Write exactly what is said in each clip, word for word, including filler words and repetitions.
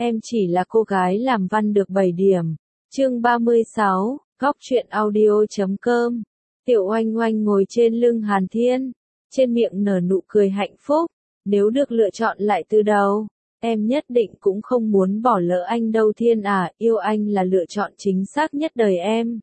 em chỉ là cô gái làm văn được bảy điểm. Chương ba mươi sáu, góc truyện audio chấm com. Tiểu Oanh Oanh ngồi trên lưng Hàn Thiên, trên miệng nở nụ cười hạnh phúc. Nếu được lựa chọn lại từ đầu, em nhất định cũng không muốn bỏ lỡ anh đâu Thiên à, yêu anh là lựa chọn chính xác nhất đời em.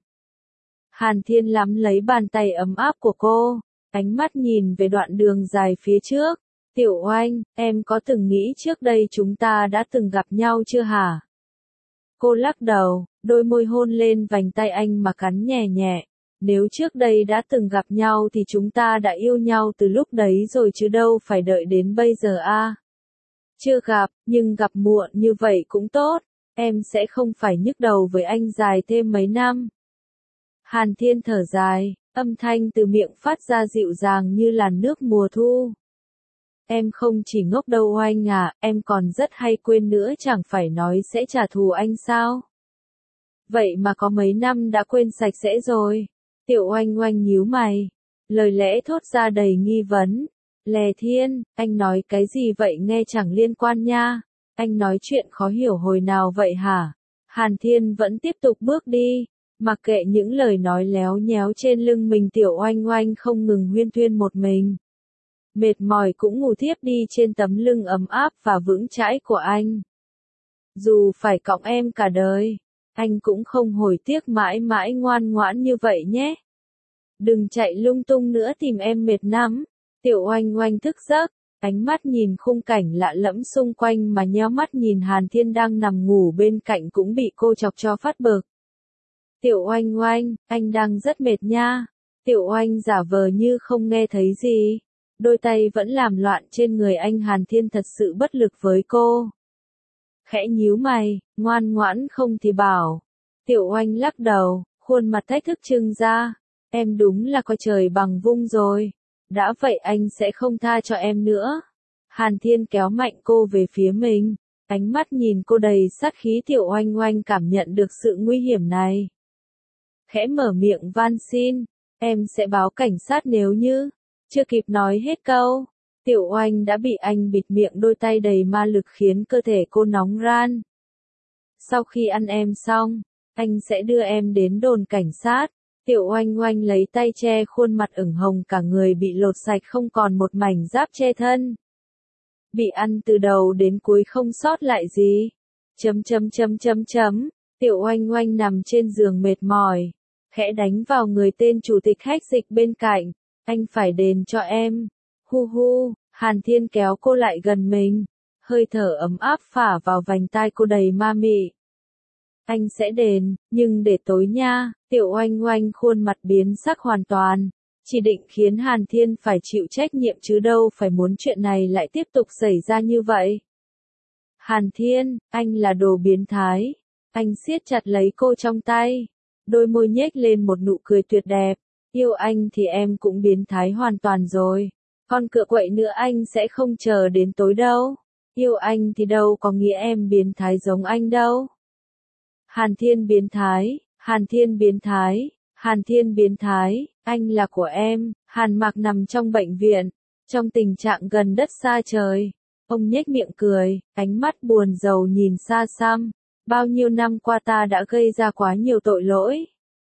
Hàn Thiên nắm lấy bàn tay ấm áp của cô, ánh mắt nhìn về đoạn đường dài phía trước. Tiểu Oanh, em có từng nghĩ trước đây chúng ta đã từng gặp nhau chưa hả? Cô lắc đầu, đôi môi hôn lên vành tay anh mà cắn nhẹ nhẹ. Nếu trước đây đã từng gặp nhau thì chúng ta đã yêu nhau từ lúc đấy rồi chứ đâu phải đợi đến bây giờ a. À? Chưa gặp, nhưng gặp muộn như vậy cũng tốt, em sẽ không phải nhức đầu với anh dài thêm mấy năm. Hàn Thiên thở dài, âm thanh từ miệng phát ra dịu dàng như làn nước mùa thu. Em không chỉ ngốc đâu Oanh à, em còn rất hay quên nữa, chẳng phải nói sẽ trả thù anh sao? Vậy mà có mấy năm đã quên sạch sẽ rồi. Tiểu Oanh Oanh nhíu mày, lời lẽ thốt ra đầy nghi vấn. Lè Thiên, anh nói cái gì vậy nghe chẳng liên quan nha. Anh nói chuyện khó hiểu hồi nào vậy hả? Hàn Thiên vẫn tiếp tục bước đi, mặc kệ những lời nói léo nhéo trên lưng mình. Tiểu Oanh Oanh không ngừng huyên thuyên một mình. Mệt mỏi cũng ngủ thiếp đi trên tấm lưng ấm áp và vững chãi của anh. Dù phải cõng em cả đời, anh cũng không hối tiếc, mãi mãi ngoan ngoãn như vậy nhé. Đừng chạy lung tung nữa tìm em mệt lắm. Tiểu Oanh Oanh thức giấc, ánh mắt nhìn khung cảnh lạ lẫm xung quanh mà nheo mắt nhìn Hàn Thiên đang nằm ngủ bên cạnh cũng bị cô chọc cho phát bực. Tiểu Oanh Oanh, anh đang rất mệt nha. Tiểu Oanh giả vờ như không nghe thấy gì. Đôi tay vẫn làm loạn trên người anh. Hàn Thiên thật sự bất lực với cô. Khẽ nhíu mày, ngoan ngoãn không thì bảo. Tiểu Oanh lắc đầu, khuôn mặt thách thức trưng ra. Em đúng là coi trời bằng vung rồi. Đã vậy anh sẽ không tha cho em nữa. Hàn Thiên kéo mạnh cô về phía mình. Ánh mắt nhìn cô đầy sát khí. Tiểu Oanh Oanh cảm nhận được sự nguy hiểm này. Khẽ mở miệng van xin. Em sẽ báo cảnh sát nếu như. Chưa kịp nói hết câu, Tiểu Oanh đã bị anh bịt miệng, đôi tay đầy ma lực khiến cơ thể cô nóng ran. Sau khi ăn em xong, anh sẽ đưa em đến đồn cảnh sát. Tiểu Oanh Oanh lấy tay che khuôn mặt ửng hồng, cả người bị lột sạch không còn một mảnh giáp che thân. Bị ăn từ đầu đến cuối không sót lại gì. Chấm chấm chấm chấm chấm. Tiểu Oanh Oanh nằm trên giường mệt mỏi, khẽ đánh vào người tên chủ tịch hách dịch bên cạnh. Anh phải đền cho em. Hu hu, Hàn Thiên kéo cô lại gần mình. Hơi thở ấm áp phả vào vành tai cô đầy ma mị. Anh sẽ đền, nhưng để tối nha. Tiểu Oanh Oanh khuôn mặt biến sắc hoàn toàn. Chỉ định khiến Hàn Thiên phải chịu trách nhiệm chứ đâu phải muốn chuyện này lại tiếp tục xảy ra như vậy. Hàn Thiên, anh là đồ biến thái. Anh siết chặt lấy cô trong tay. Đôi môi nhếch lên một nụ cười tuyệt đẹp. Yêu anh thì em cũng biến thái hoàn toàn rồi. Còn cựa quậy nữa anh sẽ không chờ đến tối đâu. Yêu anh thì đâu có nghĩa em biến thái giống anh đâu. Hàn Thiên biến thái, Hàn Thiên biến thái, Hàn Thiên biến thái, anh là của em. Hàn Mạc nằm trong bệnh viện, trong tình trạng gần đất xa trời. Ông nhếch miệng cười, ánh mắt buồn rầu nhìn xa xăm. Bao nhiêu năm qua ta đã gây ra quá nhiều tội lỗi.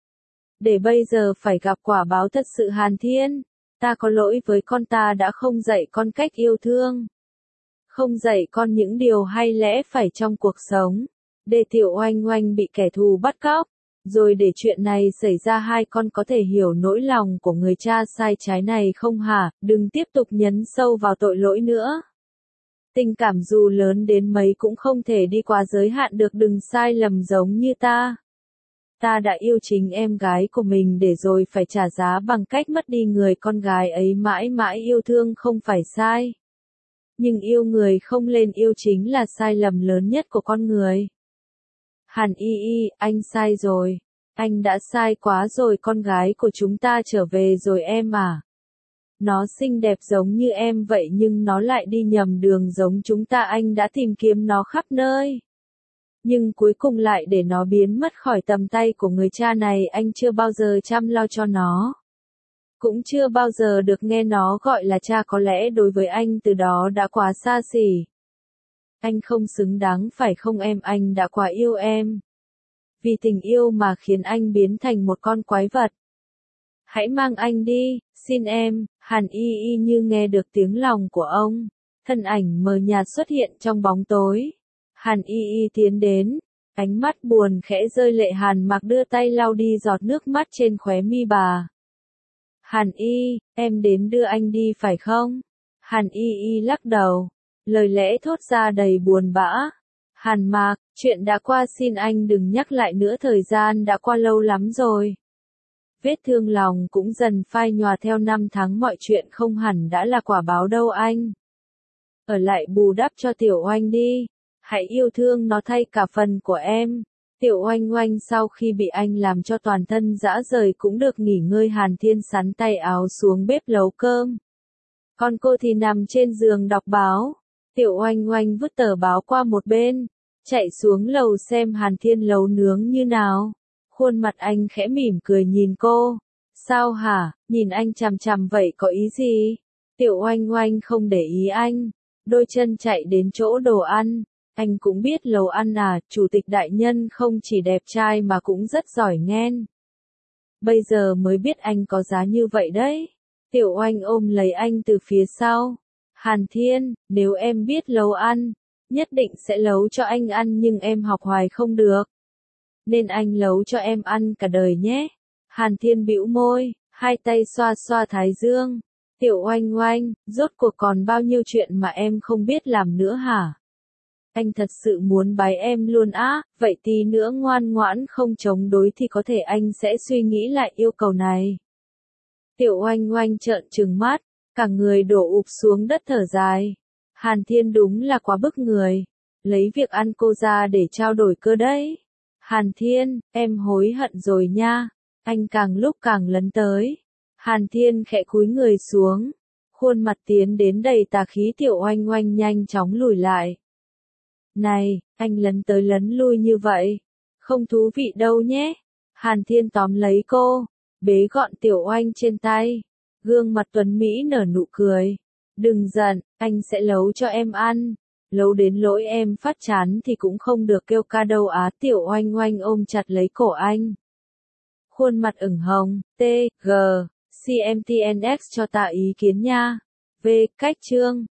Để bây giờ phải gặp quả báo thật sự. Hàn Thiên, ta có lỗi với con, ta đã không dạy con cách yêu thương. Không dạy con những điều hay lẽ phải trong cuộc sống. Để Tiểu Oanh Oanh bị kẻ thù bắt cóc. Rồi để chuyện này xảy ra, hai con có thể hiểu nỗi lòng của người cha sai trái này không hả? Đừng tiếp tục nhấn sâu vào tội lỗi nữa. Tình cảm dù lớn đến mấy cũng không thể đi quá giới hạn được. Đừng sai lầm giống như ta. Ta đã yêu chính em gái của mình để rồi phải trả giá bằng cách mất đi người con gái ấy. Mãi mãi yêu thương không phải sai. Nhưng yêu người không lên yêu chính là sai lầm lớn nhất của con người. Hàn Y Y, anh sai rồi. Anh đã sai quá rồi. Con gái của chúng ta trở về rồi em à. Nó xinh đẹp giống như em vậy nhưng nó lại đi nhầm đường giống chúng ta. Anh đã tìm kiếm nó khắp nơi. Nhưng cuối cùng lại để nó biến mất khỏi tầm tay của người cha này. Anh chưa bao giờ chăm lo cho nó. Cũng chưa bao giờ được nghe nó gọi là cha. Có lẽ đối với anh từ đó đã quá xa xỉ. Anh không xứng đáng phải không em, anh đã quá yêu em. Vì tình yêu mà khiến anh biến thành một con quái vật. Hãy mang anh đi, xin em. Hàn Y Y như nghe được tiếng lòng của ông. Thân ảnh mờ nhạt xuất hiện trong bóng tối. Hàn Y Y tiến đến. Ánh mắt buồn khẽ rơi lệ. Hàn Mặc đưa tay lau đi giọt nước mắt trên khóe mi bà. Hàn Y, em đến đưa anh đi phải không? Hàn Y Y lắc đầu. Lời lẽ thốt ra đầy buồn bã. Hàn Mặc, chuyện đã qua xin anh đừng nhắc lại nữa, thời gian đã qua lâu lắm rồi. Vết thương lòng cũng dần phai nhòa theo năm tháng, mọi chuyện không hẳn đã là quả báo đâu anh. Ở lại bù đắp cho Tiểu Oanh đi. Hãy yêu thương nó thay cả phần của em. Tiểu Oanh Oanh sau khi bị anh làm cho toàn thân rã rời cũng được nghỉ ngơi. Hàn Thiên sắn tay áo xuống bếp nấu cơm. Còn cô thì nằm trên giường đọc báo. Tiểu Oanh Oanh vứt tờ báo qua một bên. Chạy xuống lầu xem Hàn Thiên nấu nướng như nào. Khuôn mặt anh khẽ mỉm cười nhìn cô. Sao hả, nhìn anh chằm chằm vậy có ý gì? Tiểu Oanh Oanh không để ý anh. Đôi chân chạy đến chỗ đồ ăn. Anh cũng biết lầu ăn à, chủ tịch đại nhân không chỉ đẹp trai mà cũng rất giỏi nghen. Bây giờ mới biết anh có giá như vậy đấy. Tiểu Oanh ôm lấy anh từ phía sau. Hàn Thiên, nếu em biết nấu ăn, nhất định sẽ nấu cho anh ăn, nhưng em học hoài không được. Nên anh nấu cho em ăn cả đời nhé. Hàn Thiên bĩu môi, hai tay xoa xoa thái dương. Tiểu Oanh Oanh, rốt cuộc còn bao nhiêu chuyện mà em không biết làm nữa hả? Anh thật sự muốn bái em luôn á, vậy tí nữa ngoan ngoãn không chống đối thì có thể anh sẽ suy nghĩ lại yêu cầu này. Tiểu Oanh Oanh trợn trừng mắt, cả người đổ ụp xuống đất thở dài. Hàn Thiên đúng là quá bức người, lấy việc ăn cô ra để trao đổi cơ đấy. Hàn Thiên, em hối hận rồi nha. Anh càng lúc càng lấn tới. Hàn Thiên khẽ cúi người xuống, khuôn mặt tiến đến đầy tà khí. Tiểu Oanh Oanh nhanh chóng lùi lại. Này, anh lấn tới lấn lui như vậy, không thú vị đâu nhé. Hàn Thiên tóm lấy cô, bế gọn Tiểu Oanh trên tay. Gương mặt tuấn Mỹ nở nụ cười. Đừng giận, anh sẽ nấu cho em ăn. Nấu đến lỗi em phát chán thì cũng không được kêu ca đâu á. Tiểu Oanh Oanh ôm chặt lấy cổ anh. Khuôn mặt ửng hồng. T, G, C M T N X cho ta ý kiến nha. V, cách chương.